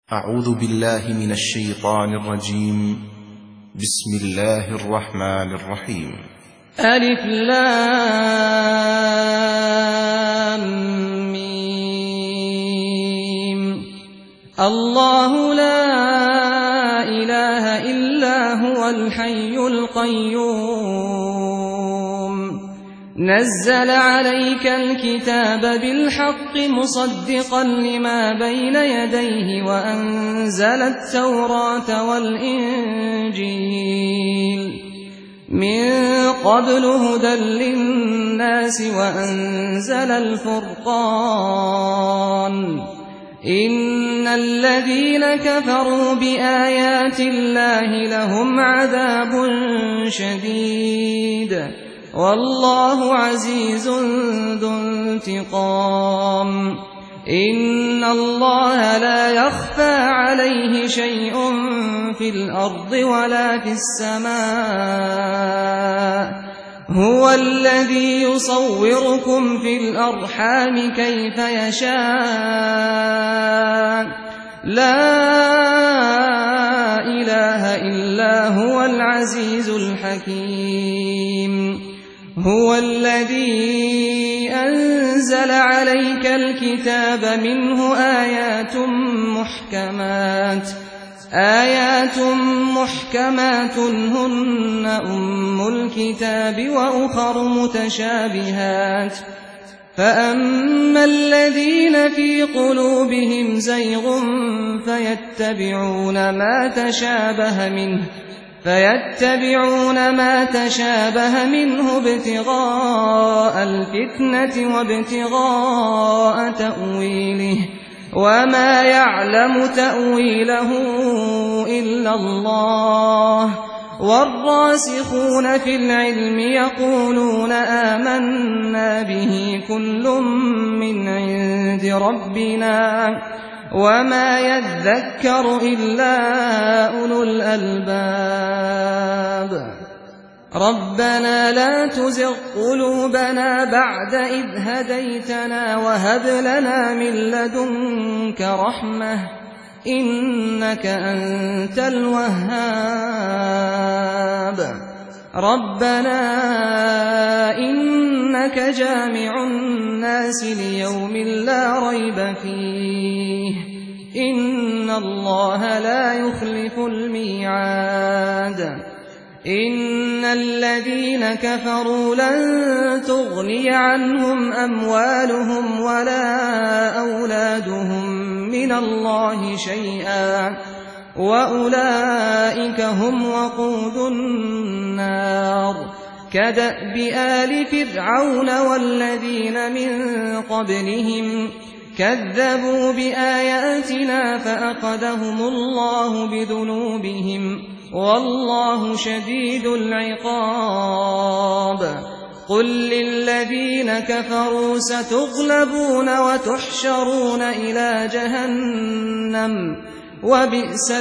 أعوذ بالله من الشيطان الرجيم. بسم الله الرحمن الرحيم. ألف لام ميم. الله لا إله إلا هو الحي القيوم نزل عليك الكتاب بالحق مصدقا لما بين يديه وأنزل التوراة والإنجيل من قبل هدى للناس وأنزل الفرقان إن الذين كفروا بآيات الله لهم عذاب شديد والله عزيز ذو انتقام إن الله لا يخفى عليه شيء في الأرض ولا في السماء هو الذي يصوركم في الأرحام كيف يشاء لا إله إلا هو العزيز الحكيم هو الذي أنزل عليك الكتاب منه آيات محكمات هن أم الكتاب وأخر متشابهات فأما الذين في قلوبهم زيغ فيتبعون ما تشابه منه ابتغاء الفتنة وابتغاء تأويله وما يعلم تأويله إلا الله والراسخون في العلم يقولون آمنا به كل من عند ربنا وما يذكر إلا أولو الألباب ربنا لا تزغ قلوبنا بعد إذ هديتنا وهب لنا من لدنك رحمة إنك أنت الوهاب ربنا إنك جامع الناس ليوم لا ريب فيه إن الله لا يخلف الميعاد إن الذين كفروا لن تغني عنهم أموالهم ولا أولادهم من الله شيئا وأولئك هم وقود النار كدأب آل فرعون والذين من قبلهم كذبوا بآياتنا فأخذهم الله بذنوبهم والله شديد العقاب قل للذين كفروا ستغلبون وتحشرون إلى جهنم وبئس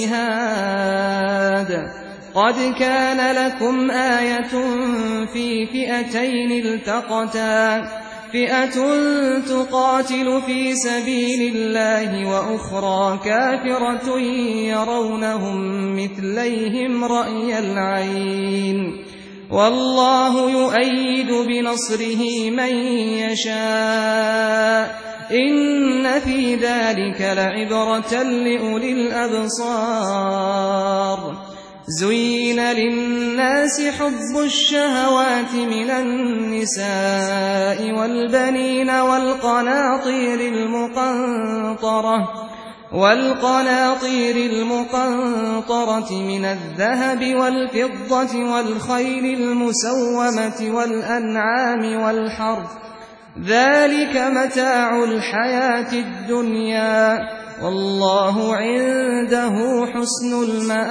المهاد قد كان لكم آية في فئتين التقتا فئة تقاتل في سبيل الله وأخرى كافرة يرونهم مثليهم رأي العين والله يؤيد بنصره من يشاء إن في ذلك لعبرة لأولي الأبصار زين للناس حب الشهوات من النساء والبنين والقناطير المقنطرة من الذهب والفضة والخيل المسومة والأنعام والحرث ذلك متاع الحياة الدنيا والله عنده حسن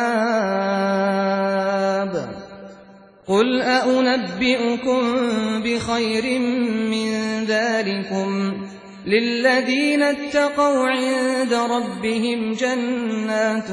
المآب قل أنبئكم بخير من ذلكم للذين اتقوا عند ربهم جنات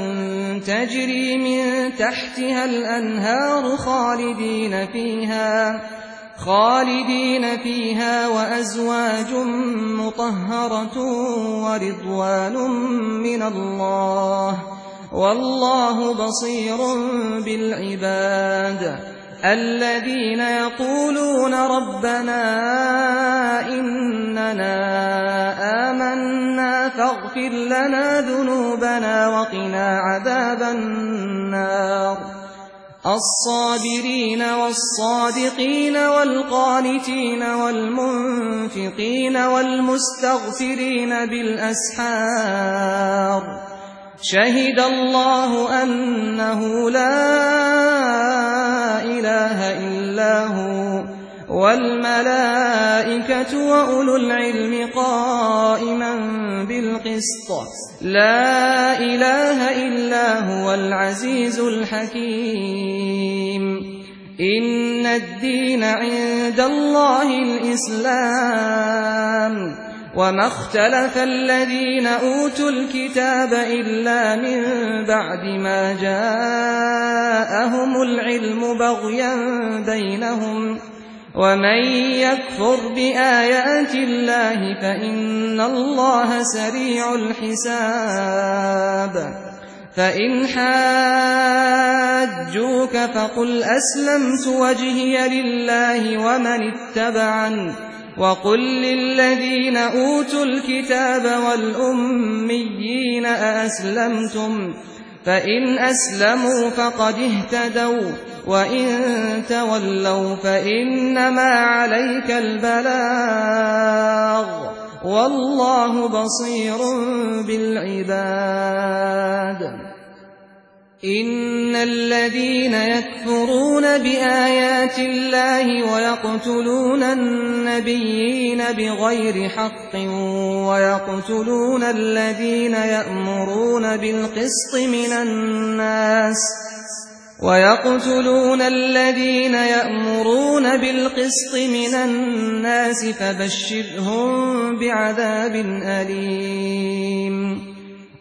تجري من تحتها الأنهار خالدين فيها وأزواج مطهرة ورضوان من الله والله بصير بالعباد الذين يقولون ربنا إننا آمنا فاغفر لنا ذنوبنا وقنا عذاب النار الصابرين والصادقين والقانتين والمنفقين والمستغفرين بالأسحار شهد الله أنه لا إله إلا هو والملائكة وأولو العلم قائما بالقسط لا إله إلا هو العزيز الحكيم إن الدين عند الله الإسلام وما اختلف الذين أوتوا الكتاب إلا من بعد ما جاءهم العلم بغيا بينهم ومن يكفر بآيات الله فإن الله سريع الحساب فإن حاجوك فقل أسلمت وجهي لله ومن اتبعني وقل للذين أوتوا الكتاب والأميين أأسلمتم فإن أسلموا فقد اهتدوا وإن تولوا فإنما عليك البلاغ والله بصير بالعباد إن الذين يكفرون بآيات الله ويقتلون النبيين بغير حق ويقتلون الذين يأمرون بالقسط من الناس فبشرهم بعذاب أليم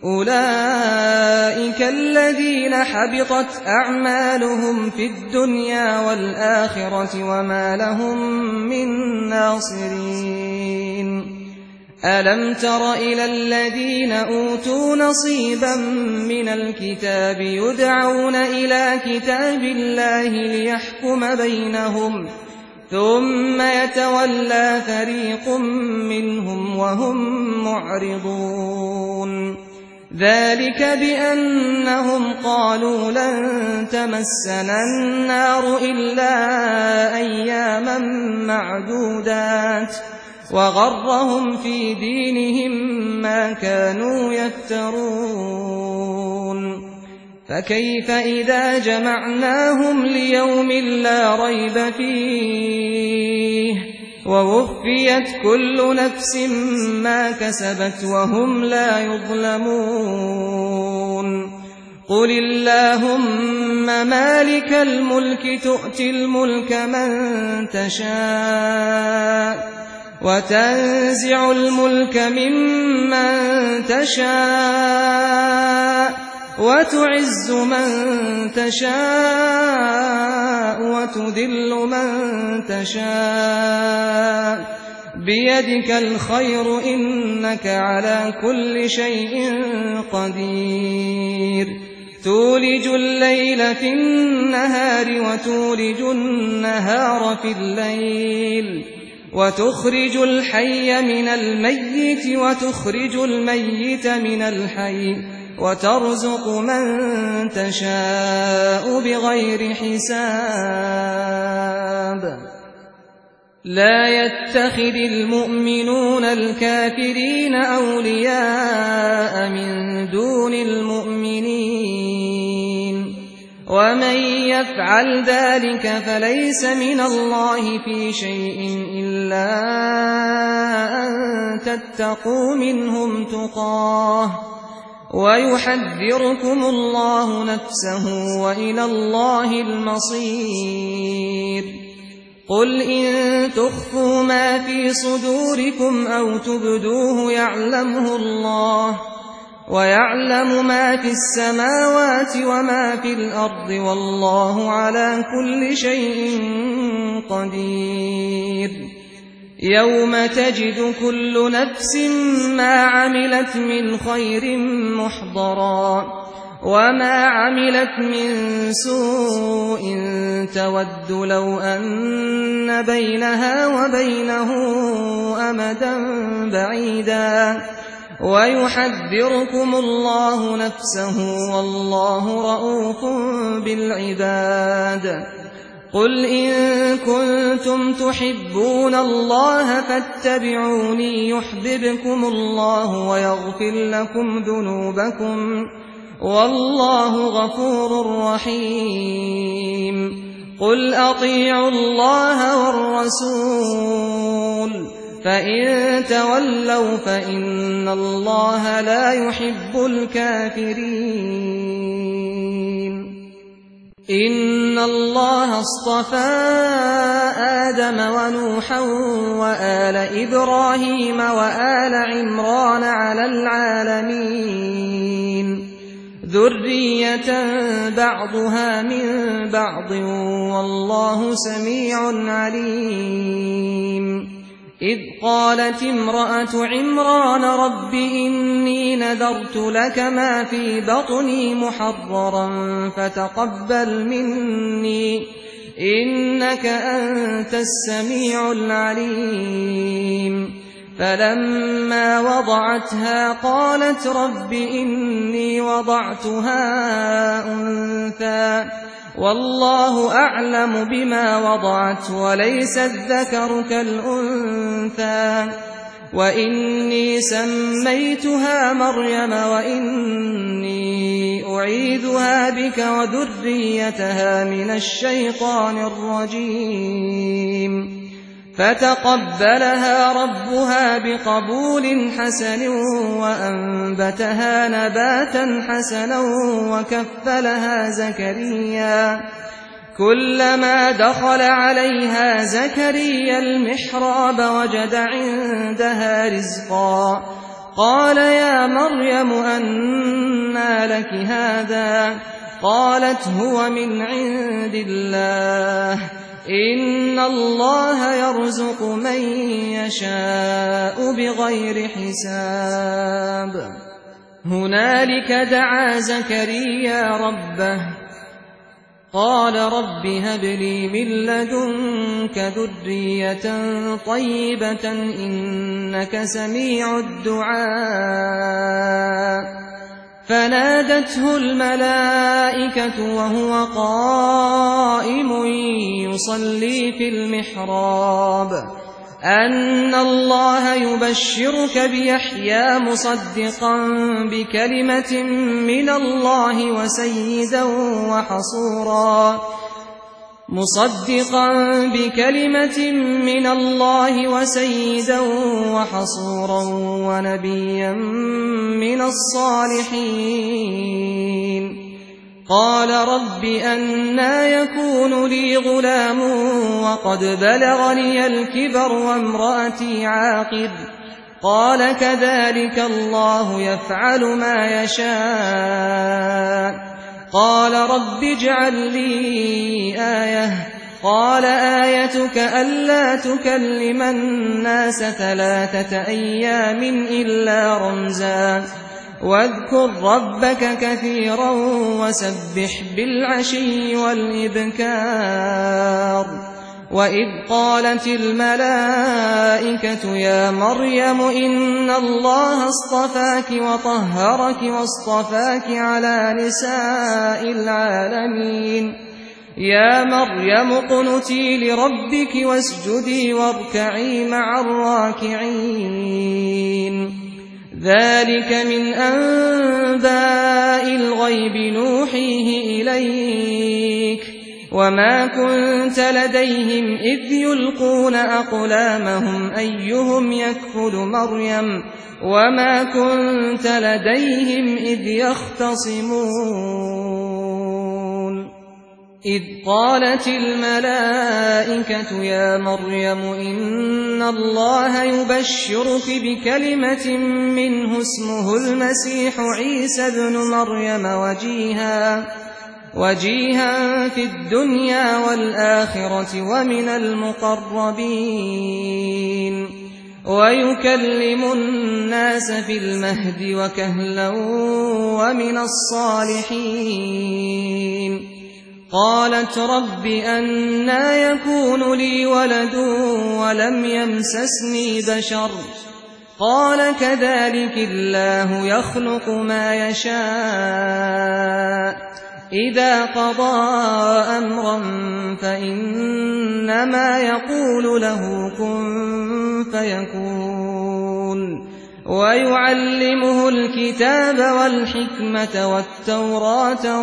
أولئك الذين حبطت أعمالهم في الدنيا والآخرة وما لهم من ناصرين ألم تر إلى الذين أوتوا نصيبا من الكتاب يدعون إلى كتاب الله ليحكم بينهم ثم يتولى فريق منهم وهم معرضون ذلك بأنهم قالوا لن تمسنا النار إلا أياما معدودات وغرهم في دينهم ما كانوا يفترون فكيف إذا جمعناهم ليوم لا ريب فيه ووفيت كل نفس ما كسبت وهم لا يظلمون قل اللهم مالك الملك تؤتي الملك من تشاء وتنزع الملك ممن تشاء وتعز من تشاء وتذل من تشاء بيدك الخير إنك على كل شيء قدير تولج الليل في النهار وتولج النهار في الليل وتخرج الحي من الميت وتخرج الميت من الحي وترزق من تشاء بغير حساب لا يتخذ المؤمنون الكافرين أولياء من دون المؤمنين ومن يفعل ذلك فليس من الله في شيء إلا أن تتقوا منهم تقاه ويحذركم الله نفسه وإلى الله المصير قل إن تخفوا ما في صدوركم أو تبدوه يعلمه الله ويعلم ما في السماوات وما في الأرض والله على كل شيء قدير يوم تجد كل نفس ما عملت من خير محضرا وما عملت من سوء تود لو أن بينها وبينه أمدا بعيدا ويحذركم الله نفسه والله رؤوف بالعباد قل إن كنتم تحبون الله فاتبعوني يحببكم الله ويغفر لكم ذنوبكم والله غفور رحيم قل أطيعوا الله والرسول فإن تولوا فإن الله لا يحب الكافرين إن الله اصطفى آدم ونوحا وآل إبراهيم وآل عمران على العالمين ذرية بعضها من بعض والله سميع عليم إذ قالت امرأة عمران رب إني نذرت لك ما في بطني محررا فتقبل مني إنك أنت السميع العليم فلما وضعتها قالت رب إني وضعتها أنثى والله أعلم بما وضعت وليس الذكر كالأنثى وإني سميتها مريم وإني أعيذها بك وذريتها من الشيطان الرجيم فتقبلها ربها بقبول حسن وأنبتها نباتا حسنا وكفلها زكريا كلما دخل عليها زكريا المحراب وجد عندها رزقا قال يا مريم أنى لك هذا قالت هو من عند الله إن الله يرزق من يشاء بغير حساب هنالك دعا زكريا ربه قال رب هب لي من لدنك ذرية طيبة إنك سميع الدعاء فنادته الملائكة وهو قائم يصلي في المحراب أن الله يبشرك بيحيى مصدقا بكلمة من الله وسيدا وحصورا ونبيا من الصالحين قال رب أنى يكون لي غلام وقد بلغني الكبر وامرأتي عاقر قال كذلك الله يفعل ما يشاء قال رب اجعل لي آية قال آيتك ألا تكلم الناس 3 أيام إلا رمزا واذكر ربك كثيرا وسبح بالعشي والإبكار وإذ قالت الملائكة يا مريم إن الله اصطفاك وطهرك واصطفاك على نساء العالمين يا مريم اقنتي لربك واسجدي واركعي مع الراكعين ذلك من أنباء الغيب نوحيه إليك وما كنت لديهم إذ يلقون أقلامهم أيهم يكفل مريم وما كنت لديهم إذ يختصمون إذ قالت الملائكة يا مريم إن الله يبشرك بكلمة منه اسمه المسيح عيسى ابن مريم وجيها في الدنيا والآخرة ومن المقربين ويكلم الناس في المهد وكهلا ومن الصالحين قالت رب أنى يكون لي ولد ولم يمسسني بشر قال كذلك الله يخلق ما يشاء إذا قضى أمرا فإنما يقول له كن فيكون ويعلمه الكتاب والحكمة والتوراة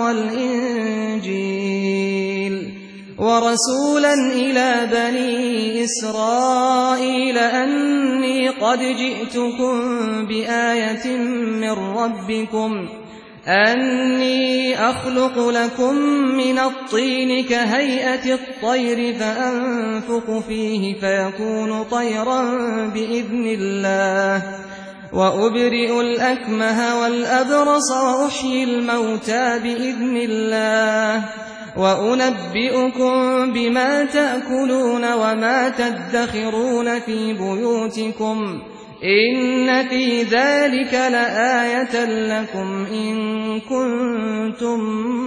والإنجيل ورسولا إلى بني إسرائيل أني قد جئتكم بآية من ربكم أني أخلق لكم من الطين كهيئة الطير فأنفخ فيه فيكون طيرا بإذن الله وأبرئ الأكمه والأبرص وأحيي الموتى بإذن الله وأنبئكم بما تأكلون وما تدخرون في بيوتكم إن في ذلك لآية لكم إن كنتم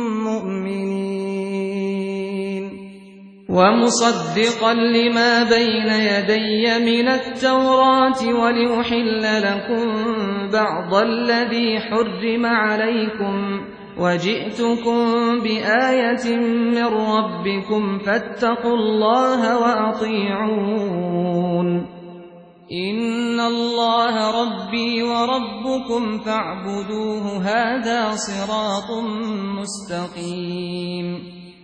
مؤمنين ومصدقا لما بين يدي من التوراة ولأحل لكم بعض الذي حرم عليكم وجئتكم بآية من ربكم فاتقوا الله وأطيعون إن الله ربي وربكم فاعبدوه هذا صراط مستقيم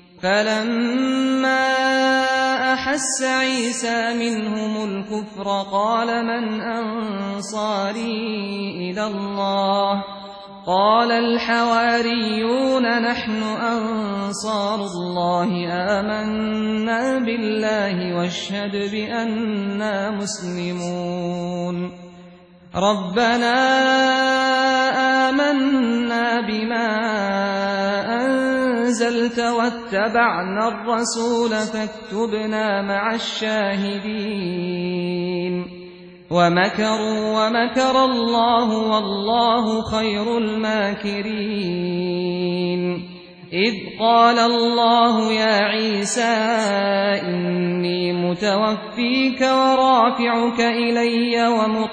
فلما أحس عيسى منهم الكفر قال من أنصاري إلى الله قال الحواريون نحن أنصار الله آمنا بالله واشهد بأننا مسلمون ربنا آمنا بما أنزلت واتبعنا الرسول فاكتبنا مع الشاهدين ومكروا ومكر الله والله خير الماكرين إذ قال الله يا عيسى إني متوفيك ورافعك إلي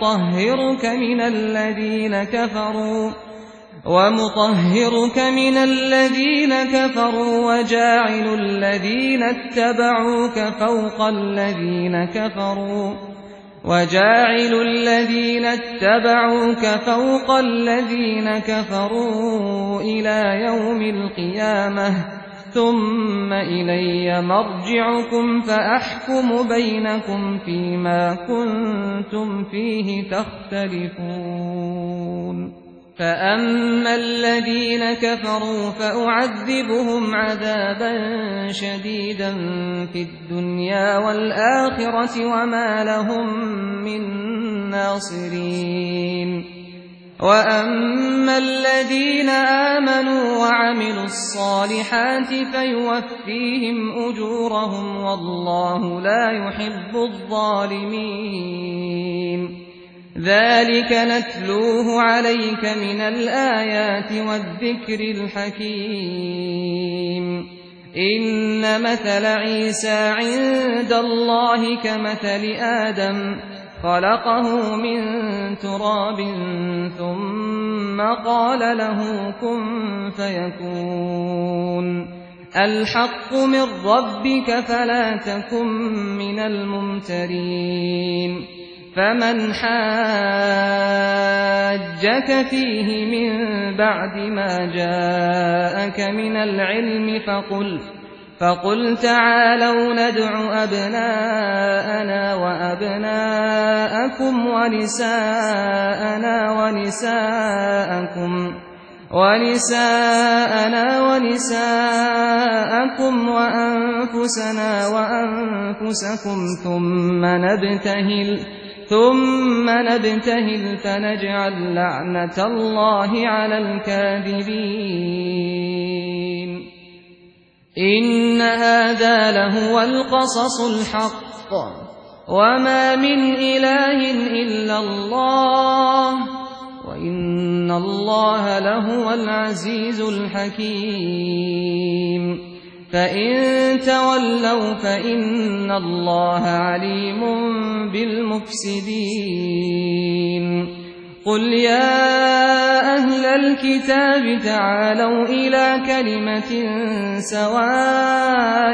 ومطهرك من الذين كفروا وجاعل الذين اتبعوك فوق الذين كفروا إلى يوم القيامة ثم إلي مرجعكم فأحكم بينكم فيما كنتم فيه تختلفون فأما الذين كفروا فأعذبهم عذابا شديدا في الدنيا والآخرة وما لهم من ناصرين وأما الذين آمنوا وعملوا الصالحات فيوفيهم أجورهم والله لا يحب الظالمين ذلك نتلوه عليك من الآيات والذكر الحكيم إن مثل عيسى عند الله كمثل آدم خلقه من تراب ثم قال له كن فيكون الحق من ربك فلا تكن من الممترين فمن حاجك فيه من بعد ما جاءك من العلم فقل تعالوا ندع أبناءنا وأبناءكم ونساءنا ونساءكم وأنفسنا وأنفسكم ثم نبتهل فنجعل لعنة الله على الكاذبين إن هذا لهو القصص الحق وما من إله إلا الله وإن الله لهو العزيز الحكيم فإن تولوا فإن الله عليم بالمفسدين قل يا أهل الكتاب تعالوا إلى كلمة سواء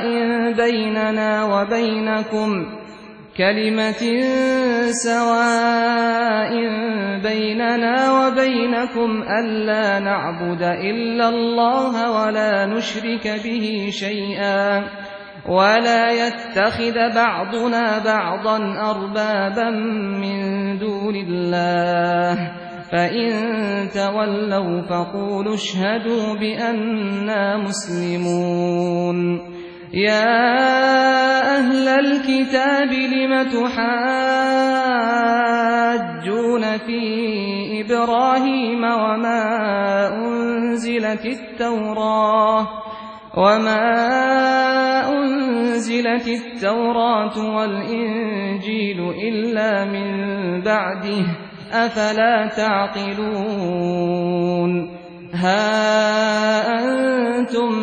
بيننا وبينكم ألا نعبد إلا الله ولا نشرك به شيئا ولا يتخذ بعضنا بعضا أربابا من دون الله فإن تولوا فقولوا اشهدوا بأننا مسلمون يا أهل الكتاب لم تحاجون في إبراهيم وما أنزلت التوراة والإنجيل إلا من بعده أفلا تعقلون ها أنتم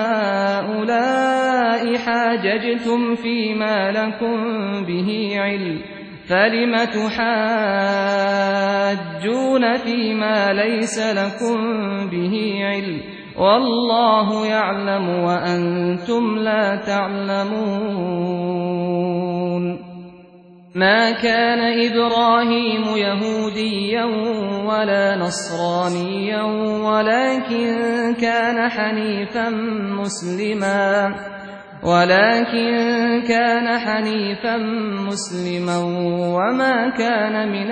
هؤلاء حاججتم فيما لكم به علم فلم تحاجون فيما ليس لكم به علم والله يعلم وأنتم لا تعلمون ما كان إبراهيم يهوديا ولا نصرانيا ولكن كان حنيفا مسلما وما كان من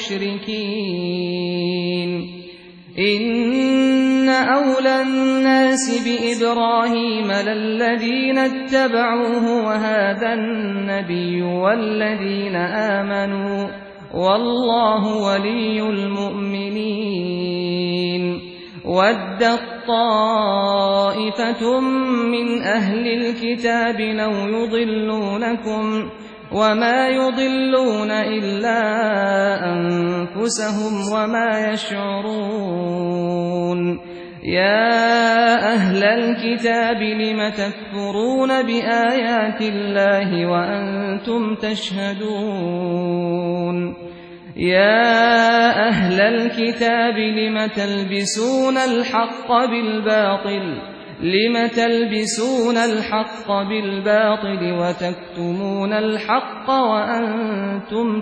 المشركين إن أولى الناس بإبراهيم للذين اتبعوه وهذا النبي والذين آمنوا والله ولي المؤمنين ودت طائفة من أهل الكتاب لو يضلونكم وما يضلون إلا أنفسهم وما يشعرون يا أهل الكتاب لم تكفرون بآيات الله وأنتم تشهدون يا أهل الكتاب لم تلبسون الحق بالباطل وتكتمون الحق وأنتم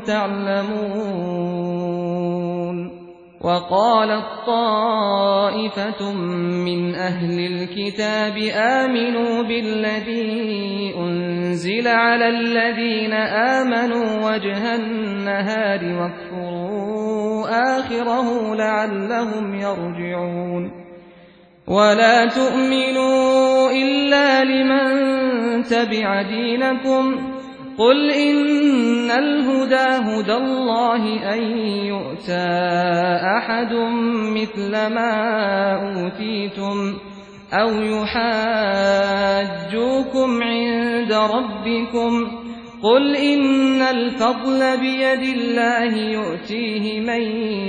تعلمون وقالت طائفة من أهل الكتاب آمنوا بالذي أنزل على الذين آمنوا وجه النهار واكفروا آخره لعلهم يرجعون ولا تؤمنوا إلا لمن تبع دينكم قل إن الهدى هدى الله أن يؤتى أحد مثل ما أوتيتم أو يحاجوكم عند ربكم قل إن الفضل بيد الله يؤتيه من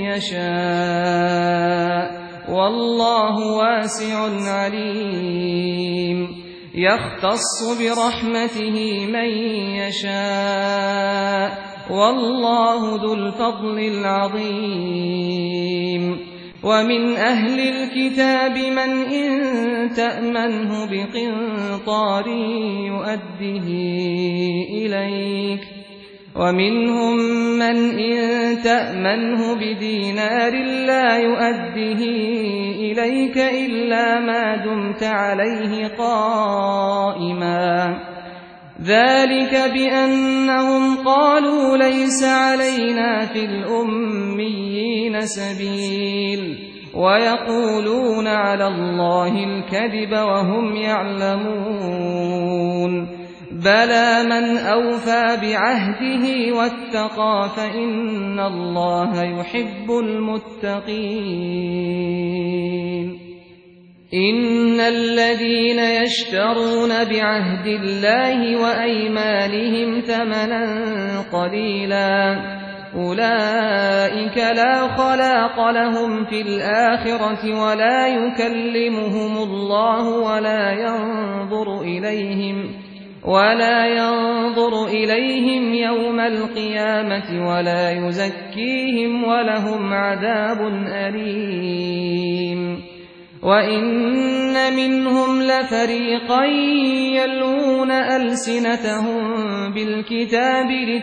يشاء والله واسع عليم يختص برحمته من يشاء والله ذو الفضل العظيم ومن أهل الكتاب من إن تأمنه بقنطار يؤده إليك ومنهم من إن تأمنه بدينار لا يؤده إليك إلا ما دمت عليه قائما ذلك بأنهم قالوا ليس علينا في الأميين سبيل ويقولون على الله الكذب وهم يعلمون بلى من أوفى بعهده واتقى فإن الله يحب المتقين إن الذين يشترون بعهد الله وأيمانهم ثمنا قليلا أولئك لا خلاق لهم في الآخرة ولا يكلمهم الله ولا ينظر إليهم يوم القيامة ولا يزكيهم ولهم عذاب أليم وإن منهم لفريقا يلوون ألسنتهم بالكتاب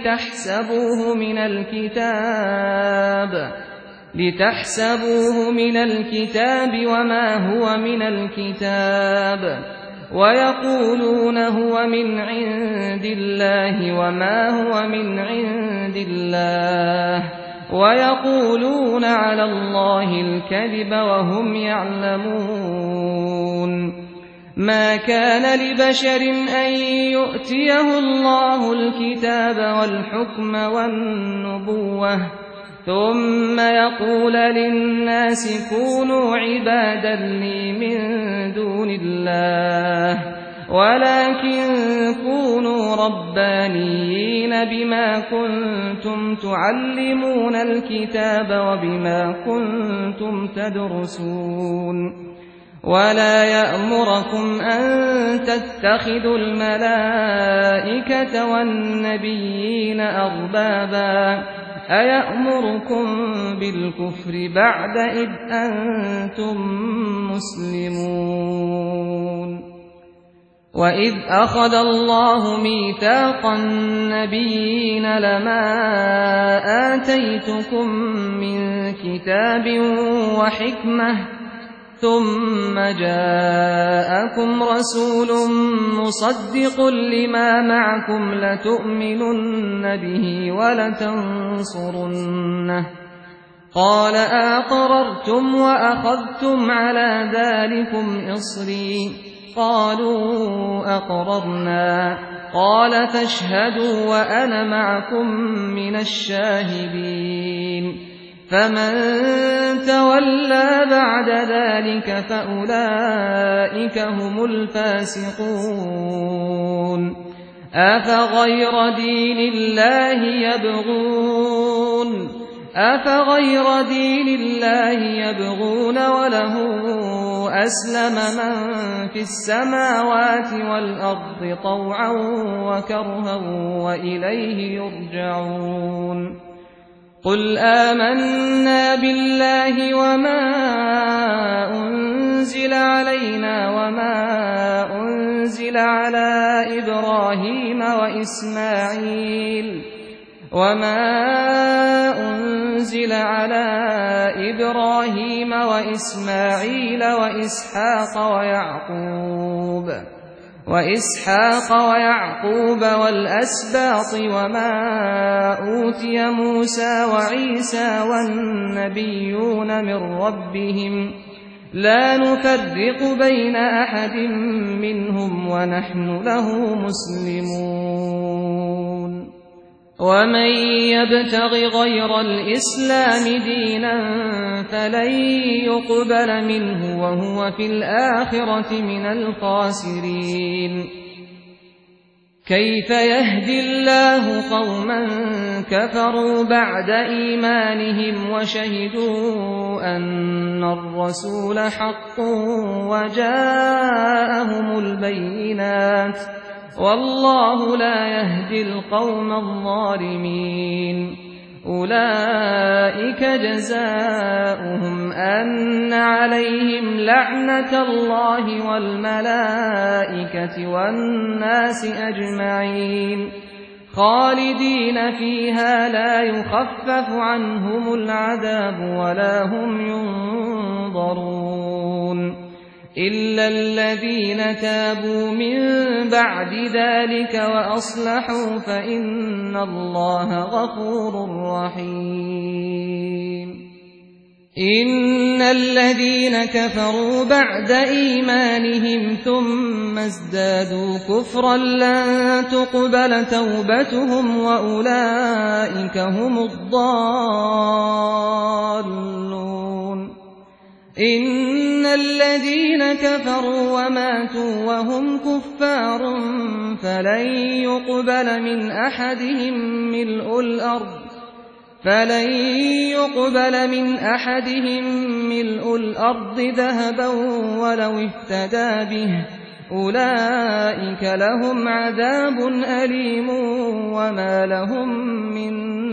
لتحسبوه من الكتاب وما هو من الكتاب ويقولون هو من عند الله وما هو من عند الله ويقولون على الله الكذب وهم يعلمون ما كان لبشر أن يؤتيه الله الكتاب والحكم والنبوة ثم يقول للناس كونوا عبادا لي من دون الله ولكن كونوا ربانيين بما كنتم تعلمون الكتاب وبما كنتم تدرسون ولا يأمركم أن تتخذوا الملائكة والنبيين أربابا أيأمركم بالكفر بعد إذ أنتم مسلمون وإذ أخذ الله ميثاق النبيين لما آتيتكم من كتاب وحكمة ثم جاءكم رسول مصدق لما معكم لتؤمنن به ولتنصرنه قال أقررتم وأخذتم على ذلكم إصري قالوا أقررنا قال فاشهدوا وأنا معكم من الشاهدين فمن تولى بعد ذلك فأولئك هم الفاسقون أفغير دين الله يبغون وله أسلم من في السماوات والأرض طوعا وكرها وإليه يرجعون قل آمنا بالله وما أنزل علينا وما أنزل على إبراهيم وإسماعيل وإسحاق ويعقوب والأسباط وما أوتي موسى وعيسى والنبيون من ربهم لا نفرق بين أحد منهم ونحن له مسلمون ومن يبتغ غير الإسلام دينا فلن يقبل منه وهو في الآخرة من الخاسرين كيف يهدي الله قوما كفروا بعد إيمانهم وشهدوا أن الرسول حق وجاءهم البينات والله لا يهدي القوم الظالمين أولئك جزاؤهم أن عليهم لعنة الله والملائكة والناس أجمعين خالدين فيها لا يخفف عنهم العذاب ولا هم ينظرون إلا الذين تابوا من بعد ذلك وأصلحوا فإن الله غفور رحيم إن الذين كفروا بعد إيمانهم ثم ازدادوا كفرا لن تقبل توبتهم وأولئك هم الضالون إن الذين كفروا وماتوا وهم كفار فلن يقبل من أحدهم ملء الأرض ذهبا ولو افتدى به أولئك لهم عذاب أليم وما لهم من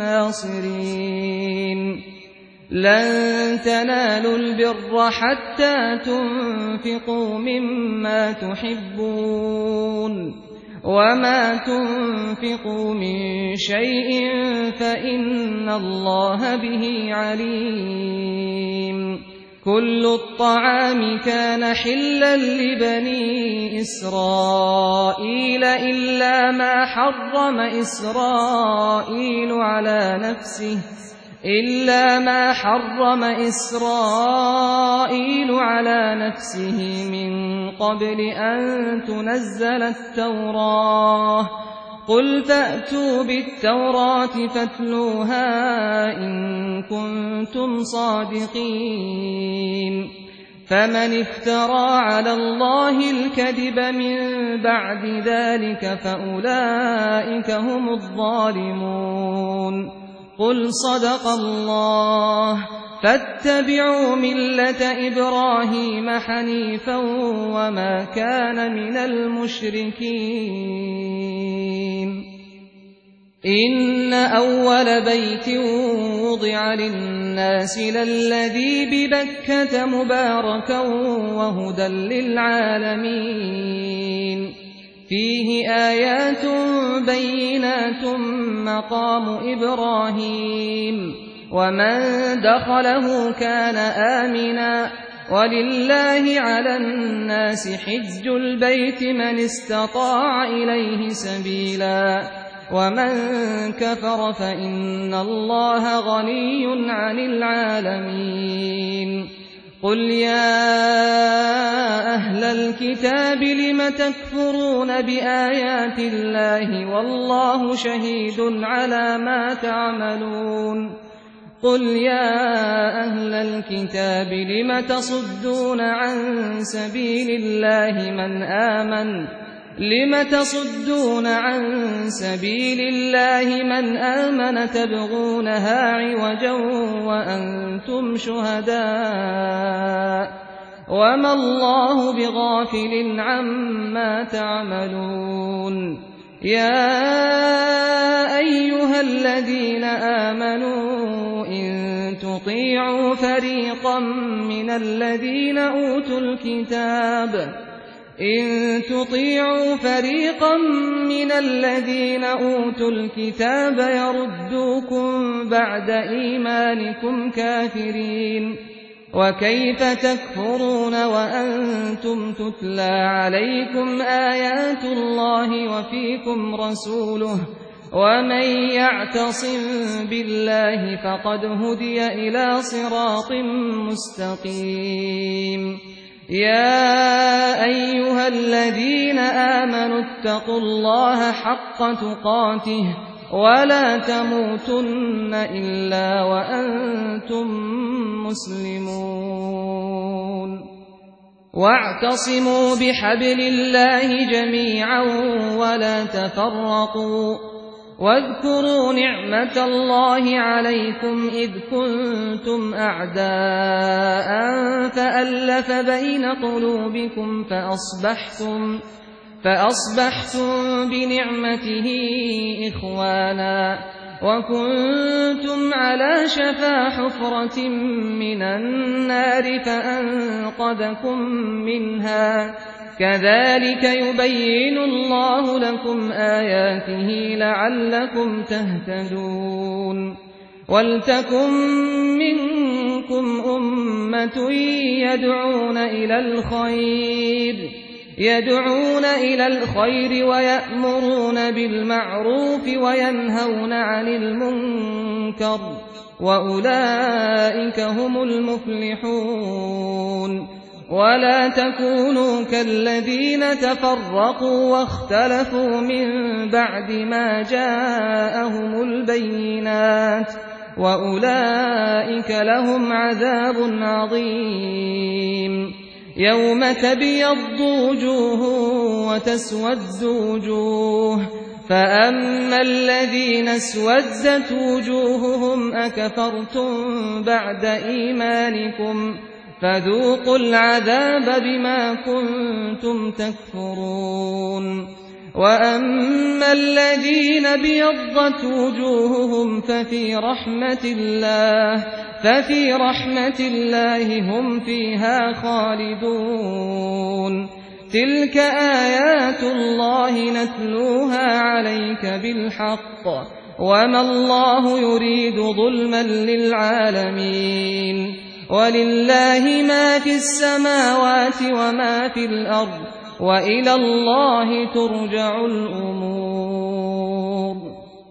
ناصرين لن تنالوا البر حتى تنفقوا مما تحبون وما تنفقوا من شيء فإن الله به عليم كل الطعام كان حلا لبني إسرائيل إلا ما حرم إسرائيل على نفسه من قبل أن تنزل التوراة قل فأتوا بالتوراة فاتلوها إن كنتم صادقين فمن افترى على الله الكذب من بعد ذلك فأولئك هم الظالمون قل صدق الله فاتبعوا ملة إبراهيم حنيفا وما كان من المشركين إن أول بيت وضع للناس للذي ببكة مباركا وهدى للعالمين فيه آيات بينات مقام إبراهيم ومن دخله كان آمنا ولله على الناس حج البيت من استطاع إليه سبيلا ومن كفر فإن الله غني عن العالمين قل يا أهل الكتاب لم تكفرون بآيات الله والله شهيد على ما تعملون قل يا أهل الكتاب لم تصدون عن سبيل الله من آمن تبغونها عوجا وأنتم شهداء وما الله بغافل عما تعملون يا أيها الذين آمنوا إن تطيعوا فريقا من الذين أوتوا الكتاب يردوكم بعد إيمانكم كافرين وكيف تكفرون وأنتم تتلى عليكم آيات الله وفيكم رسوله ومن يعتصم بالله فقد هدي إلى صراط مستقيم يا أيها الذين آمنوا اتقوا الله حق تقاته ولا تموتن إلا وأنتم مسلمون واعتصموا بحبل الله جميعا ولا تفرقوا واذكروا نعمة الله عليكم إذ كنتم أعداء فألف بين قلوبكم فأصبحتم بنعمته إخوانا وكنتم على شفا حفرة من النار فأنقذكم منها كذلك يبين الله لكم آياته لعلكم تهتدون ولتكن منكم أمة يدعون إلى الخير ويأمرون بالمعروف وينهون عن المنكر وأولئك هم المفلحون ولا تكونوا كالذين تفرقوا واختلفوا من بعد ما جاءهم البينات وأولئك لهم عذاب عظيم. يوم تبيض وجوه وتسود وجوه، فأما الذين اسودت وجوههم أكفرتم بعد إيمانكم فذوقوا العذاب بما كنتم تكفرون. وأما الذين ابيضت وجوههم ففي رحمة الله هم فيها خالدون. تلك آيات الله نتلوها عليك بالحق، وما الله يريد ظلما للعالمين. ولله ما في السماوات وما في الأرض، وإلى الله ترجع الأمور.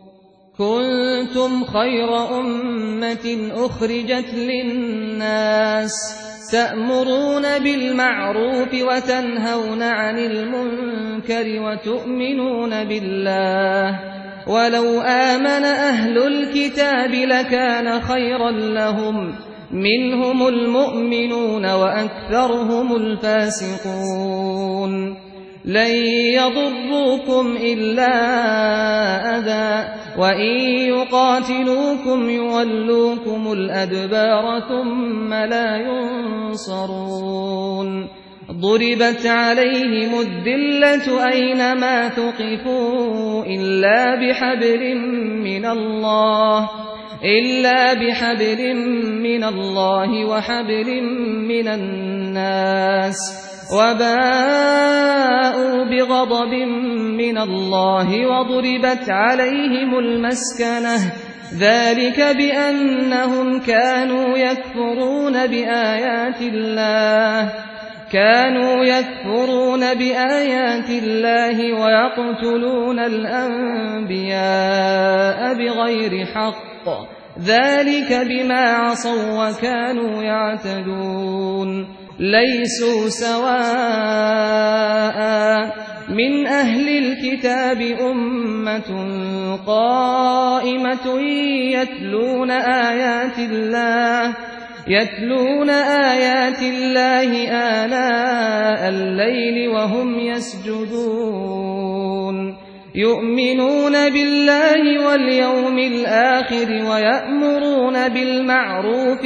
كنتم خير أمة أخرجت للناس تأمرون بالمعروف وتنهون عن المنكر وتؤمنون بالله. ولو آمن أهل الكتاب لكان خيرا لهم، منهم المؤمنون وأكثرهم الفاسقون. لن يضروكم إلا أذى، وإن يقاتلوكم يولوكم الأدبار ثم لا ينصرون. ضربت عليهم الذلة أينما ثقفوا إلا بحبل من الله وحبل من الناس، وباءوا بغضب من الله وضربت عليهم المسكنة، ذلك بأنهم كانوا يكفرون بآيات الله ويقتلون الأنبياء بغير حق، ذلك بما عصوا وكانوا يعتدون. ليسوا سواء من أهل الكتاب أمة قائمة يتلون آيات الله آناء الليل وهم يسجدون، يؤمنون بالله واليوم الآخر ويأمرون بالمعروف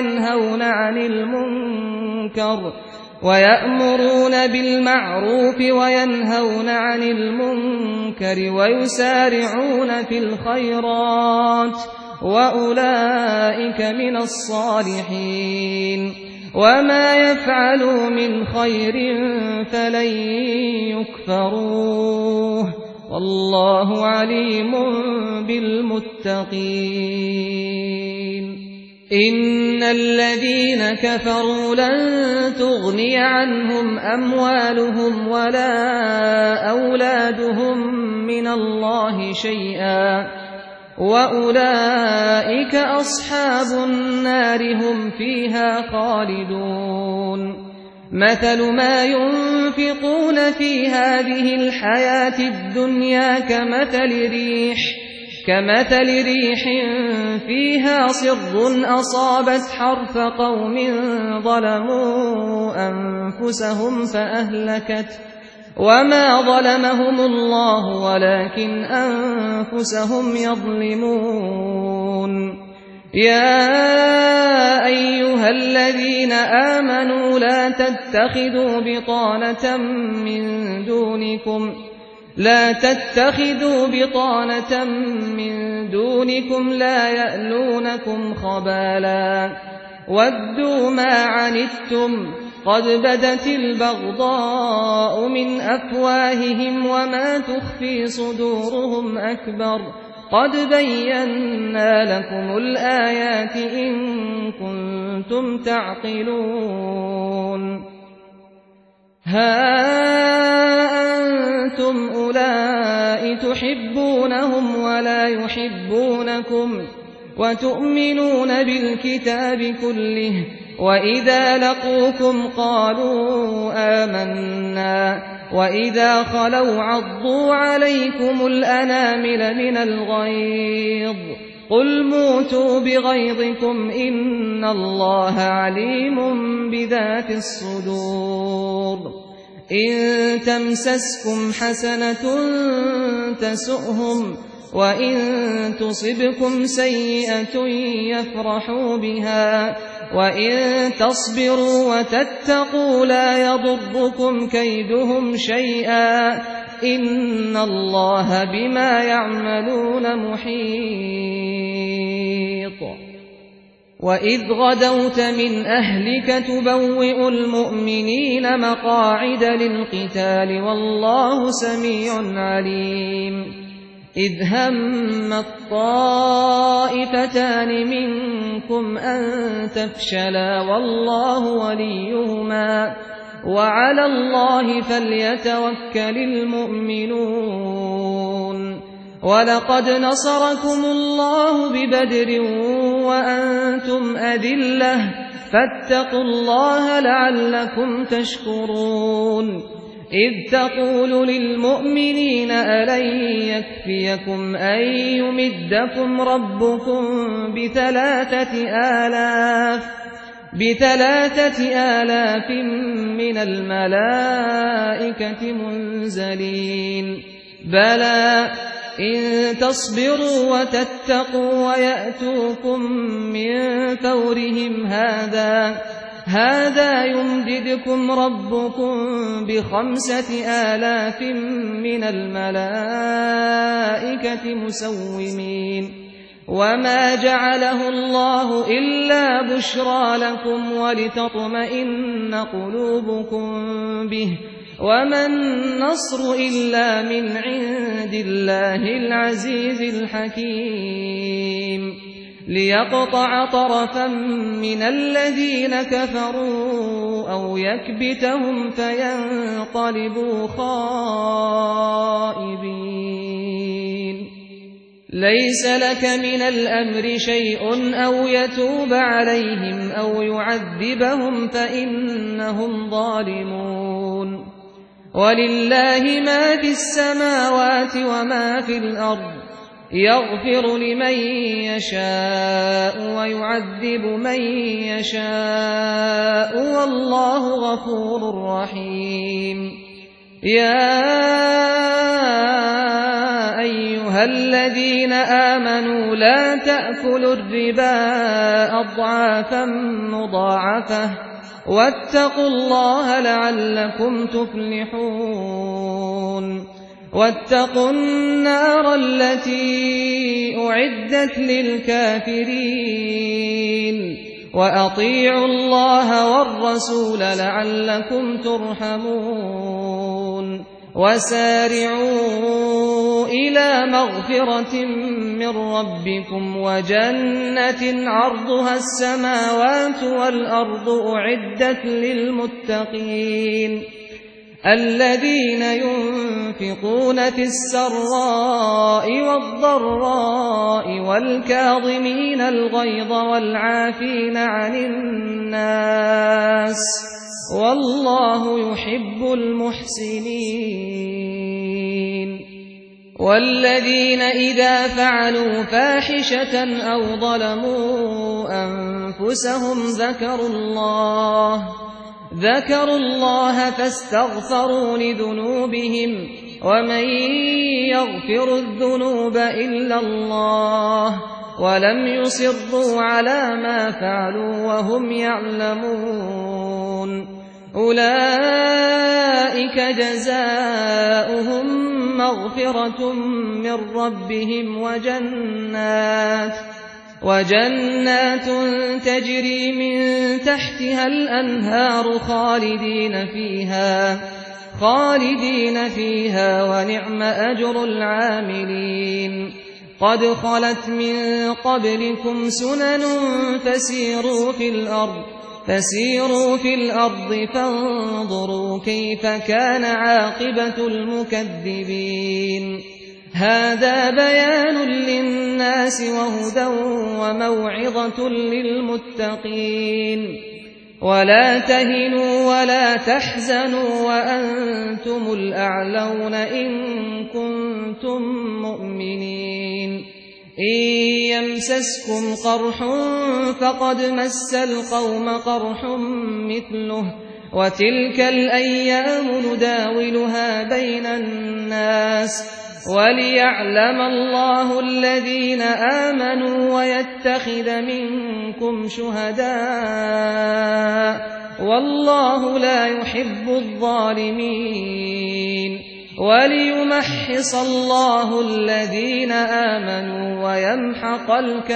وينهون عن المنكر ويسارعون في الخيرات، وأولئك من الصالحين. وما يفعلوا من خير فلن يكفروه، والله عليم بالمتقين. إن الذين كفروا لن تغني عنهم أموالهم ولا أولادهم من الله شيئا، وأولئك أصحاب النار هم فيها خالدون. مثل ما ينفقون في هذه الحياة الدنيا كمثل ريح فيها صر أصابت حرث قوم ظلموا أنفسهم فأهلكته، وما ظلمهم الله ولكن أنفسهم يظلمون. يا أيها الذين آمنوا لا تتخذوا بطانة من دونكم لا يألونكم خبالا ودوا ما عنتم قد بدت البغضاء من أفواههم وما تخفي صدورهم أكبر قد بينا لكم الآيات إن كنتم تعقلون. ها أنتم أولئك تحبونهم ولا يحبونكم وتؤمنون بالكتاب كله، وإذا لقوكم قالوا آمنا وإذا خلوا عضوا عليكم الأنامل من الغيظ قل موتوا بغيظكم إن الله عليم بذات الصدور إن تمسسكم حسنة تسؤهم وإن تصبكم سيئة يفرحوا بها وإن تصبروا وتتقوا لا يضركم كيدهم شيئا إن الله بما يعملون محيط وإذ غدوت من أهلك تبوئ المؤمنين مقاعد للقتال والله سميع عليم إذ هم الطائفتان منكم أن تفشلا والله وليهما وعلى الله فليتوكل المؤمنون ولقد نصركم الله ببدر وأنتم أذلة فاتقوا الله لعلكم تشكرون إذ تقول للمؤمنين ألن يكفيكم أن يمدكم ربكم ب3,000 من الملائكة منزلين بلى إن تصبروا وتتقوا ويأتوكم من فورهم هذا يمددكم ربكم ب5,000 من الملائكة مسومين وما جعله الله إلا بشرى لكم ولتطمئن قلوبكم به وما النصر إلا من عند الله العزيز الحكيم ليقطع طرفا من الذين كفروا أو يكبتهم فينقلبوا خائبين ليس لك من الأمر شيء أو يتوب عليهم أو يعذبهم فإنهم ظالمون ولله ما في السماوات وما في الأرض يغفر لمن يشاء ويعذب من يشاء والله غفور رحيم يا أيها الذين آمنوا لا تأكلوا الربا أضعافا مضاعفة واتقوا الله لعلكم تفلحون واتقوا النار التي أعدت للكافرين وأطيعوا الله والرسول لعلكم ترحمون وسارعوا إلى مغفرة من ربكم وجنة عرضها السماوات والأرض أعدت للمتقين الذين ينفقون في السراء والضراء والكاظمين الغيظ والعافين عن الناس والله يحب المحسنين والذين إذا فعلوا فاحشة أو ظلموا أنفسهم ذكروا الله فاستغفروا لذنوبهم ومن يغفر الذنوب إلا الله ولم يصروا على ما فعلوا وهم يعلمون أولئك جزاؤهم مغفرة من ربهم وجنات تجري من تحتها الأنهار خالدين فيها ونعم أجر العاملين قد خلت من قبلكم سنن فسيروا في الأرض فانظروا كيف كان عاقبة المكذبين هذا بيان للناس وهدى وموعظة للمتقين ولا تهنوا ولا تحزنوا وأنتم الأعلون إن كنتم مؤمنين إن يمسسكم قرح فقد مس القوم قرح مثله وتلك الأيام نداولها بين الناس وليعلم الله الذين آمنوا ويتخذ منكم شهداء والله لا يحب الظالمين وليمحص الله الذين آمنوا ويمحق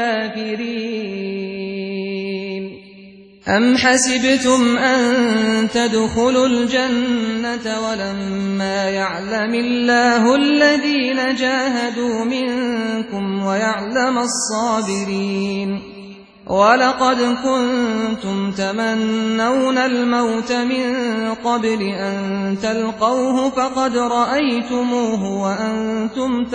الكافرين أم حسبتم أن تدخلوا الجنة ولما يعلم الله الذين جاهدوا منكم ويعلم الصابرين ولقد كنتم تمنون الموت من قبل أن تلقوه فقد رأيتموه وأنتم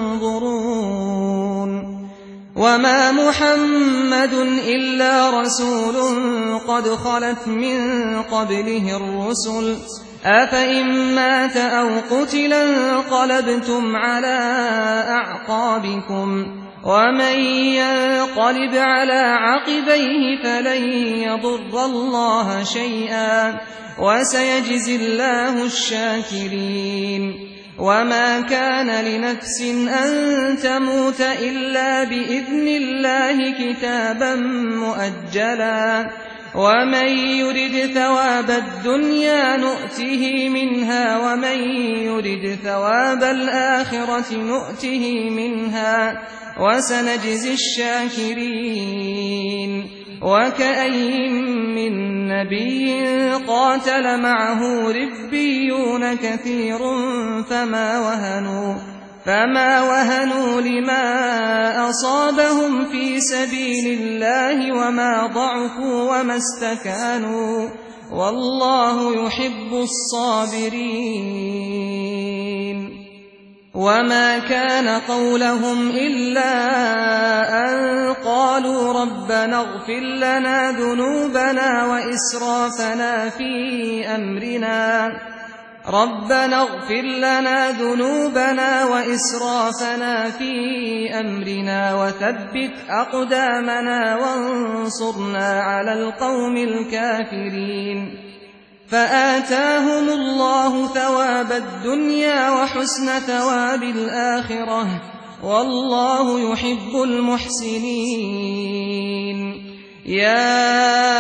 تنظرون وما محمد إلا رسول قد خلت من قبله الرسل أفإن مات أو قتل انقلبتم على أعقابكم ومن ينقلب على عقبيه فلن يضر الله شيئا وسيجزي الله الشاكرين وما كان لنفس أن تموت إلا بإذن الله كتابا مؤجلا ومن يرد ثواب الدنيا نؤته منها ومن يرد ثواب الآخرة نؤته منها وسنجزي الشاكرين وكأين من نبي قاتل معه ربيون كثير فما وهنوا لما أصابهم في سبيل الله وما ضعفوا وما استكانوا والله يحب الصابرين وما كان قولهم إلا أن قالوا ربنا اغفر لنا ذنوبنا وإسرافنا في أمرنا وثبت أقدامنا وانصرنا على القوم الكافرين فآتاهم الله ثواب الدنيا وحسن ثواب الآخرة والله يحب المحسنين يا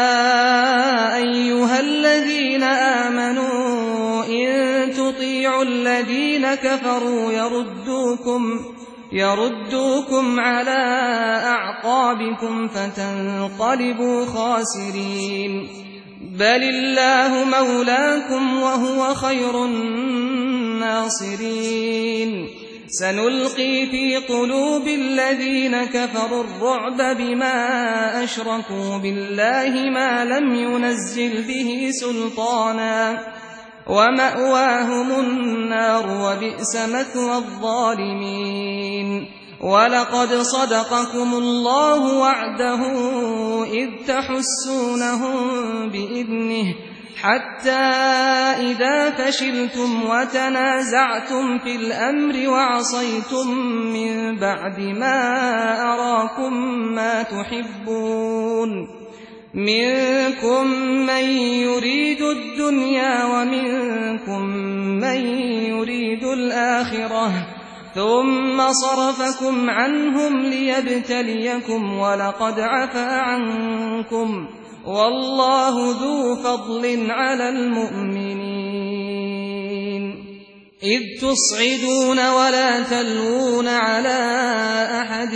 أيها الذين آمنوا إن تطيعوا الذين كفروا يردوكم على أعقابكم فتنقلبوا خاسرين بل الله مولاكم وهو خير الناصرين سنلقي في قلوب الذين كفروا الرعب بما أشركوا بالله ما لم ينزل به سلطانا ومأواهم النار وبئس مثوى الظالمين ولقد صدقكم الله وعده إذ تحسونهم بإذنه حتى إذا فشلتم وتنازعتم في الأمر وعصيتم من بعد ما أراكم ما تحبون منكم من يريد الدنيا ومنكم من يريد الآخرة ثم صرفكم عنهم ليبتليكم ولقد عفا عنكم والله ذو فضل على المؤمنين إذ تصعدون ولا تلوون على أحد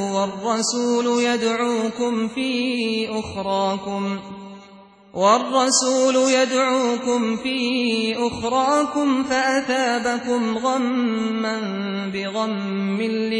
والرسول يدعوكم في أخراكم فأثابكم غما بغم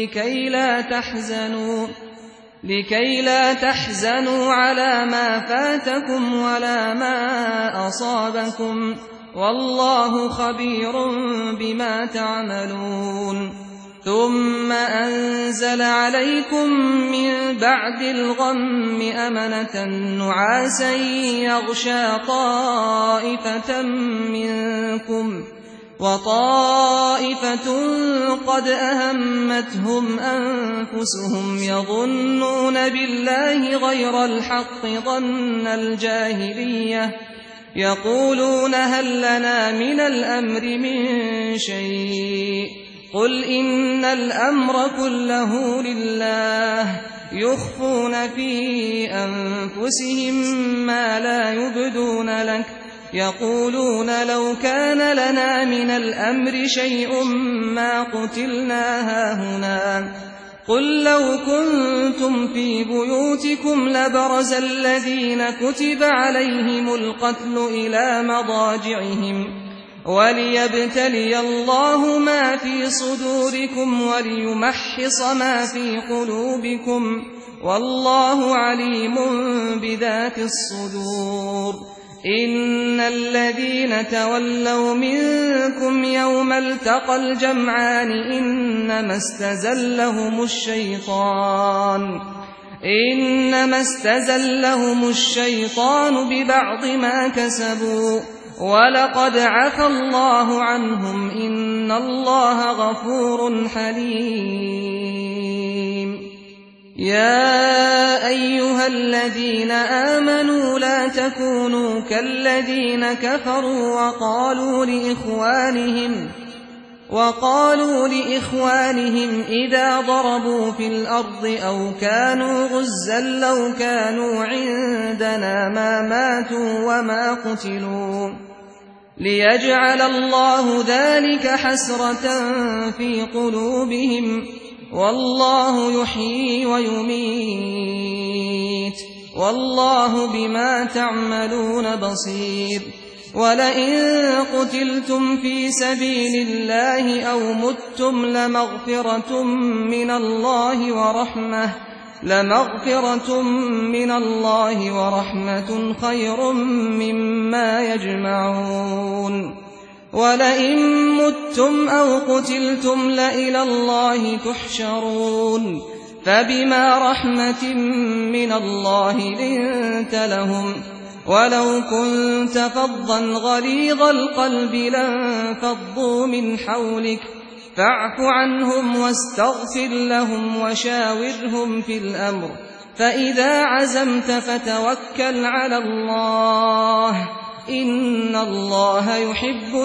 لكي لا تحزنوا على ما فاتكم ولا ما أصابكم والله خبير بما تعملون ثم أنزل عليكم من بعد الغم أمنة نعاسا يغشى طائفة منكم وطائفة قد أهمتهم أنفسهم يظنون بالله غير الحق ظن الجاهلية يقولون هل لنا من الأمر من شيء قل إن الأمر كله لله يخفون في أنفسهم ما لا يبدون لك يقولون لو كان لنا من الأمر شيء ما قتلنا هاهنا قل لو كنتم في بيوتكم لبرز الذين كتب عليهم القتل إلى مضاجعهم وليبتلي الله ما في صدوركم وليمحص ما في قلوبكم والله عليم بذات الصدور إن الذين تولوا منكم يوم التقى الجمعان إنما استزلهم الشيطان ببعض ما كسبوا ولقد عفى الله عنهم إن الله غفور حليم يا أيها الذين آمنوا لا تكونوا كالذين كفروا وقالوا لإخوانهم إذا ضربوا في الأرض أو كانوا غزا لو كانوا عندنا ما ماتوا وما قتلوا ليجعل الله ذلك حسرة في قلوبهم والله يحيي ويميت والله بما تعملون بصير ولئن قتلتم في سبيل الله أو متم لمغفرة من الله ورحمة خير مما يجمعون ولئن متم أو قتلتم لإلى الله تحشرون فبما رحمة من الله لنت لهم ولو كنت فظا غليظ القلب لانفضوا من حولك فاعف عنهم واستغفر لهم وشاورهم في الأمر فإذا عزمت فتوكل على الله إن الله يحب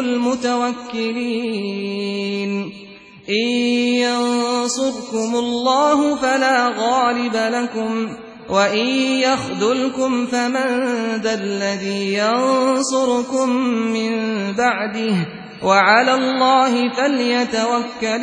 المتوكلين إن ينصركم الله فلا غالب لكم وإن يخذلكم فمن ذا الذي ينصركم من بعده وعلى الله فليتوكل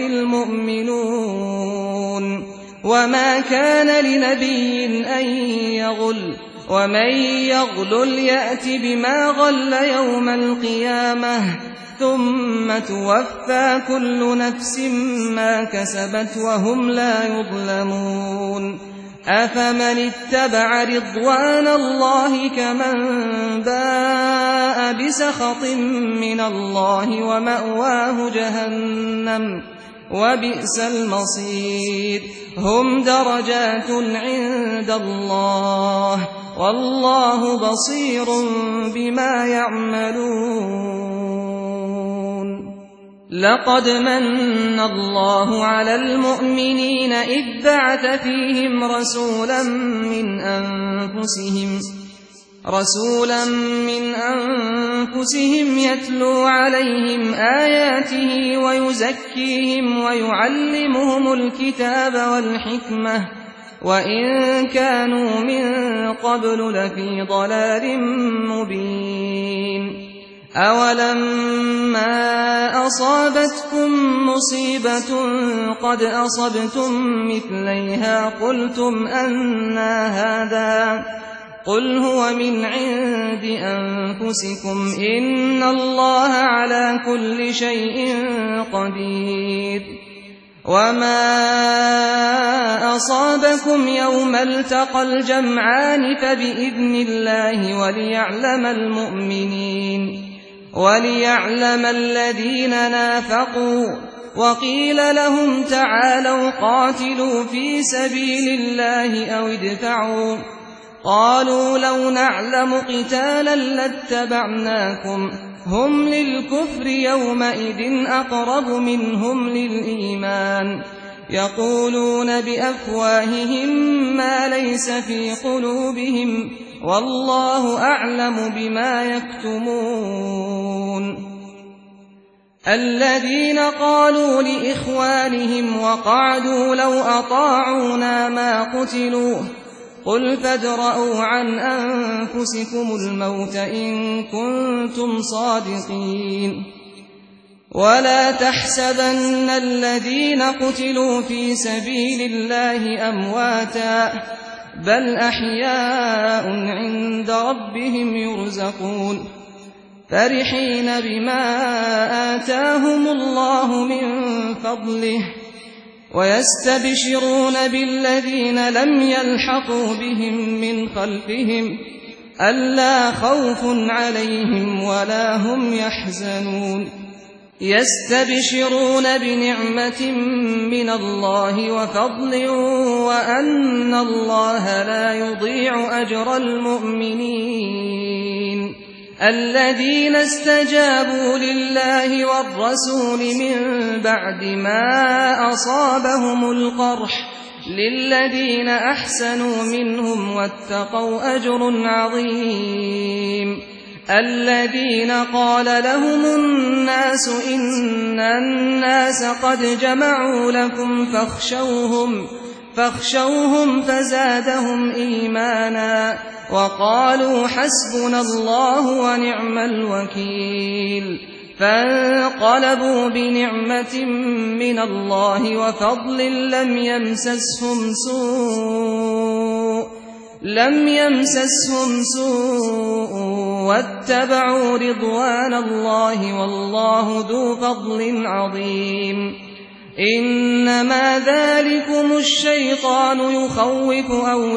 المؤمنون وما كان لنبي أن يغل ومن يغلل يأت بما غل يوم القيامة ثم توفى كل نفس ما كسبت وهم لا يظلمون أفمن اتبع رضوان الله كمن باء بسخط من الله ومأواه جهنم وبئس المصير هم درجات عند الله والله بصير بما يعملون لقد من الله على المؤمنين إذ بعث فيهم رسولا من أنفسهم يتلو عليهم آياته ويزكيهم ويعلمهم الكتاب والحكمة وإن كانوا من قبل لفي ضلال مبين أولما أصابتكم مصيبة قد أصبتم مثليها قلتم أنى هذا قل هو من عند أنفسكم إن الله على كل شيء قدير وما أصابكم يوم التقى الجمعان فبإذن الله وليعلم الذين نافقوا وقيل لهم تعالوا قاتلوا في سبيل الله أو ادفعوا قالوا لو نعلم قتالا لاتبعناكم هم للكفر يومئذ أقرب منهم للإيمان يقولون بأفواههم ما ليس في قلوبهم والله أعلم بما يكتمون الذين قالوا لإخوانهم وقعدوا لو أطاعونا ما قتلوا قل فادرءوا عن أنفسكم الموت إن كنتم صادقين ولا تحسبن الذين قتلوا في سبيل الله أمواتا بل أحياء عند ربهم يرزقون فرحين بما آتاهم الله من فضله ويستبشرون بالذين لم يلحقوا بهم من خلفهم ألا خوف عليهم ولا هم يحزنون يستبشرون بنعمة من الله وفضل وأن الله لا يضيع أجر المؤمنين الذين استجابوا لله والرسول من بعد ما أصابهم القرح للذين أحسنوا منهم واتقوا أجر عظيم الذين قال لهم الناس إن الناس قد جمعوا لكم فاخشوهم فزادهم إيمانا وقالوا حسبنا الله ونعم الوكيل فانقلبوا بنعمة من الله وفضل لم يمسسهم سوء واتبعوا رضوان الله والله ذو فضل عظيم إنما ذلكم الشيطان يخوف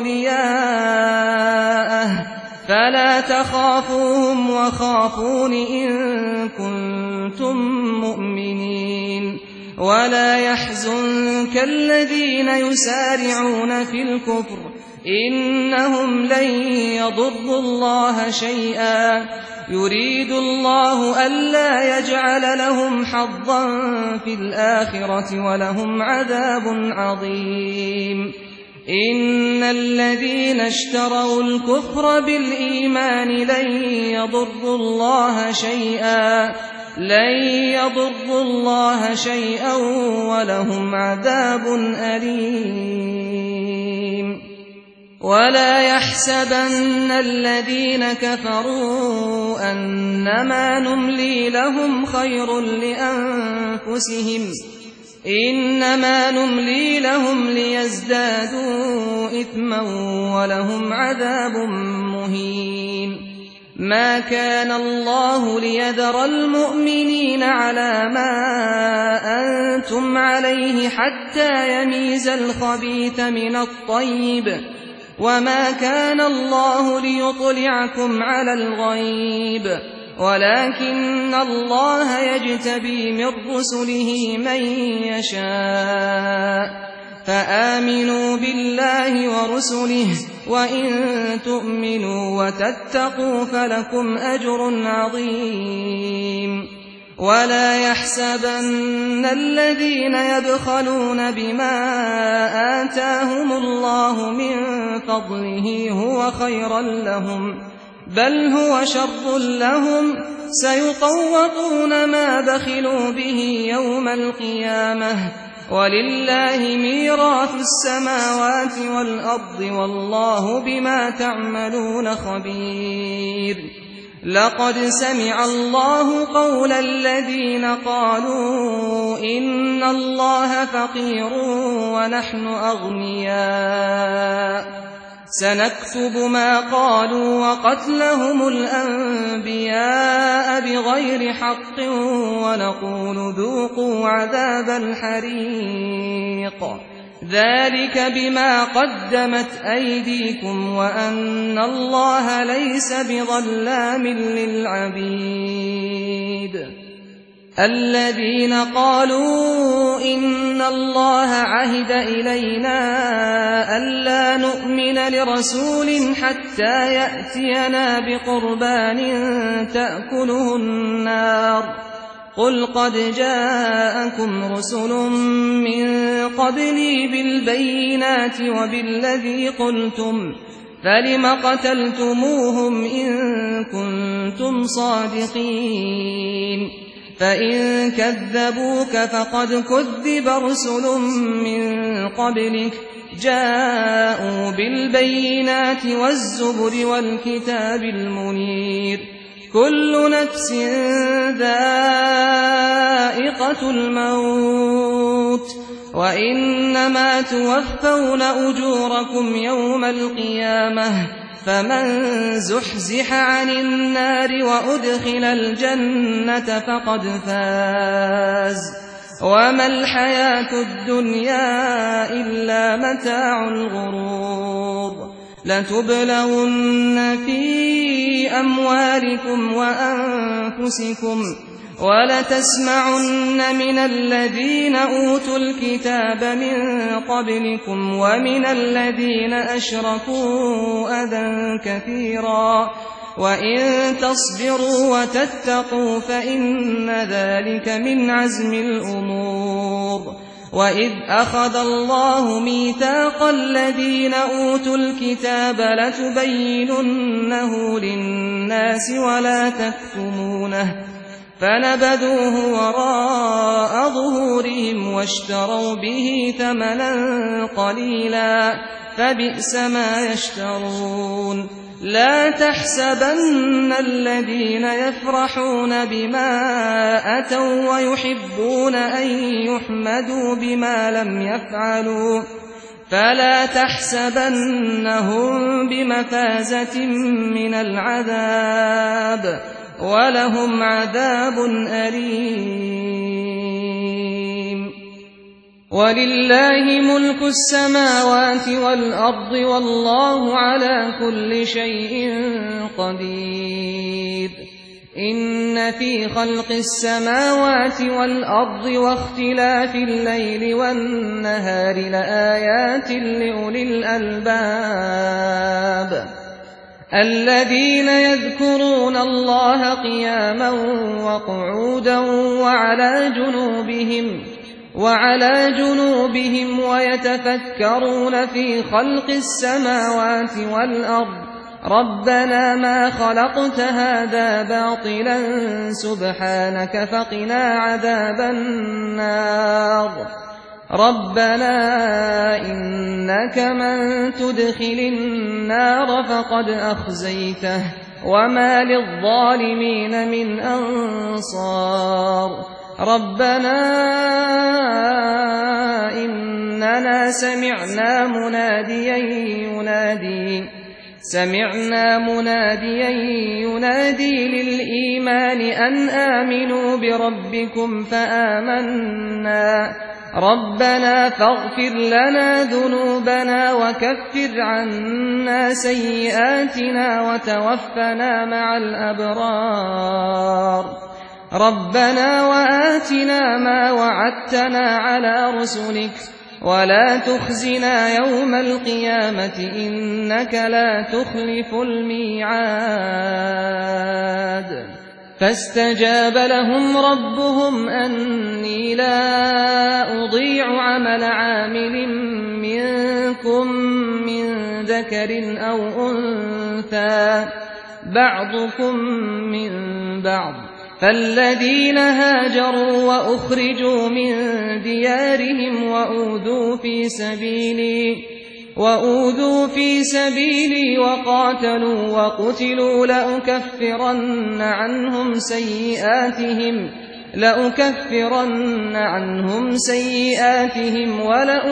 أولياءه فلا تخافوهم وخافون إن كنتم مؤمنين ولا يحزنك الذين يسارعون في الكفر إنهم لن يضروا الله شيئا يريد الله ألا يجعل لهم حظا في الآخرة ولهم عذاب عظيم إن الذين اشتروا الكفر بالإيمان لن يضروا الله شيئا ولهم عذاب أليم ولا يحسبن الذين كفروا أنما نملي لهم خير لأنفسهم إنما نملي لهم ليزدادوا إثما ولهم عذاب مهين ما كان الله ليذر المؤمنين على ما أنتم عليه حتى يميز الخبيث من الطيب وما كان الله ليطلعكم على الغيب ولكن الله يجتبي من رسله من يشاء فآمنوا بالله ورسله وإن تؤمنوا وتتقوا فلكم أجر عظيم ولا يحسبن الذين يبخلون بما آتاهم الله من فضله هو خيرا لهم بل هو شر لهم سيطوقون ما بخلوا به يوم القيامة ولله ميراث السماوات والأرض والله بما تعملون خبير لقد سمع الله قول الذين قالوا إن الله فقير ونحن أغنياء سنكتب ما قالوا وقتلهم الأنبياء بغير حق ونقول ذوقوا عذاب الحريق ذلك بما قدمت أيديكم وأن الله ليس بظلام للعبيد الذين قالوا إن الله عهد إلينا ألا نؤمن لرسول حتى يأتينا بقربان تأكله النار قل قد جاءكم رسل من قبلي بالبينات وبالذي قلتم فلم قتلتموهم إن كنتم صادقين فإن كذبوك فقد كذب رسل من قبلك جاءوا بالبينات والزبر والكتاب المنير كل نفس ذائقة الموت وإنما توفون أجوركم يوم القيامة فمن زحزح عن النار وأدخل الجنة فقد فاز وما الحياة الدنيا إلا متاع الغرور لتبلون في أموالكم وأنفسكم ولتسمعن من الذين أوتوا الكتاب من قبلكم ومن الذين أشركوا أذى كثيرا وإن تصبروا وتتقوا فإن ذلك من عزم الأمور وإذ أخذ الله ميثاق الذين أوتوا الكتاب لتبيننه للناس ولا تكتمونه فنبذوه وراء ظهورهم واشتروا به ثمنا قليلا فبئس ما يشترون لا تحسبن الذين يفرحون بما أتوا ويحبون أن يحمدوا بما لم يفعلوا فلا تحسبنهم بمفازة من العذاب ولهم عذاب أليم ولله ملك السماوات والأرض والله على كل شيء قدير إن في خلق السماوات والأرض واختلاف الليل والنهار لآيات لأولي الألباب الذين يذكرون الله قياما وقعودا وعلى جنوبهم ويتفكرون في خلق السماوات والأرض ربنا ما خلقت هذا باطلا سبحانك فقنا عذاب النار ربنا إنك من تدخل النار فقد أخزيته وما للظالمين من أنصار ربنا إننا سمعنا مناديا ينادي للإيمان أن آمنوا بربكم فآمنا ربنا فاغفر لنا ذنوبنا وكفر عنا سيئاتنا وتوفنا مع الأبرار ربنا وآتنا ما وعدتنا على رسلك ولا تخزنا يوم القيامة إنك لا تخلف الميعاد فاستجاب لهم ربهم أني لا أضيع عمل عامل منكم من ذكر أو أنثى بعضكم من بعض فالذين هاجروا وأخرجوا من ديارهم وأوذوا في سبيلي وقاتلوا وقتلوا لأكفرن عنهم سيئاتهم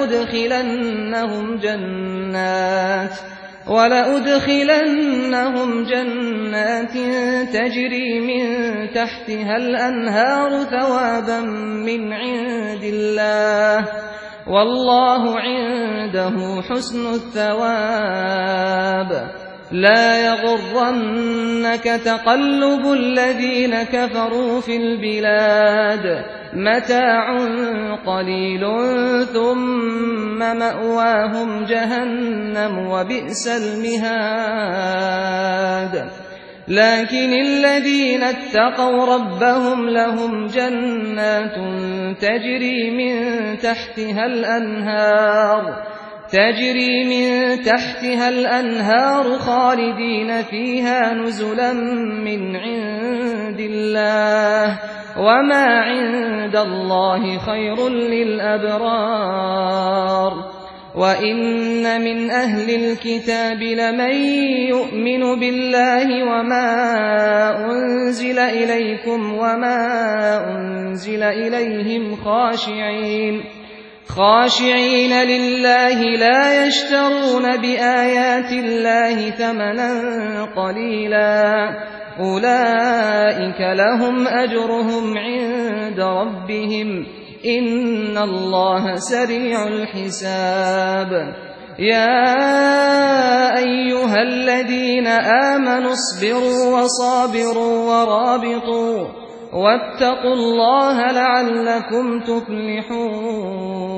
ولأدخلنهم جنات تجري من تحتها الأنهار ثوابا من عند الله والله عنده حسن الثواب لا يغرنك تقلب الذين كفروا في البلاد متاع قليل ثم مأواهم جهنم وبئس المهاد لكن الذين اتقوا ربهم لهم جنات تجري من تحتها الأنهار خالدين فيها نزلا من عند الله وما عند الله خير للأبرار وإن من أهل الكتاب لمن يؤمن بالله وما أنزل إليكم وما أنزل إليهم خاشعين لله لا يشترون بآيات الله ثمنا قليلا أولئك لهم أجرهم عند ربهم إن الله سريع الحساب يا أيها الذين آمنوا اصبروا وصابروا ورابطوا واتقوا الله لعلكم تفلحون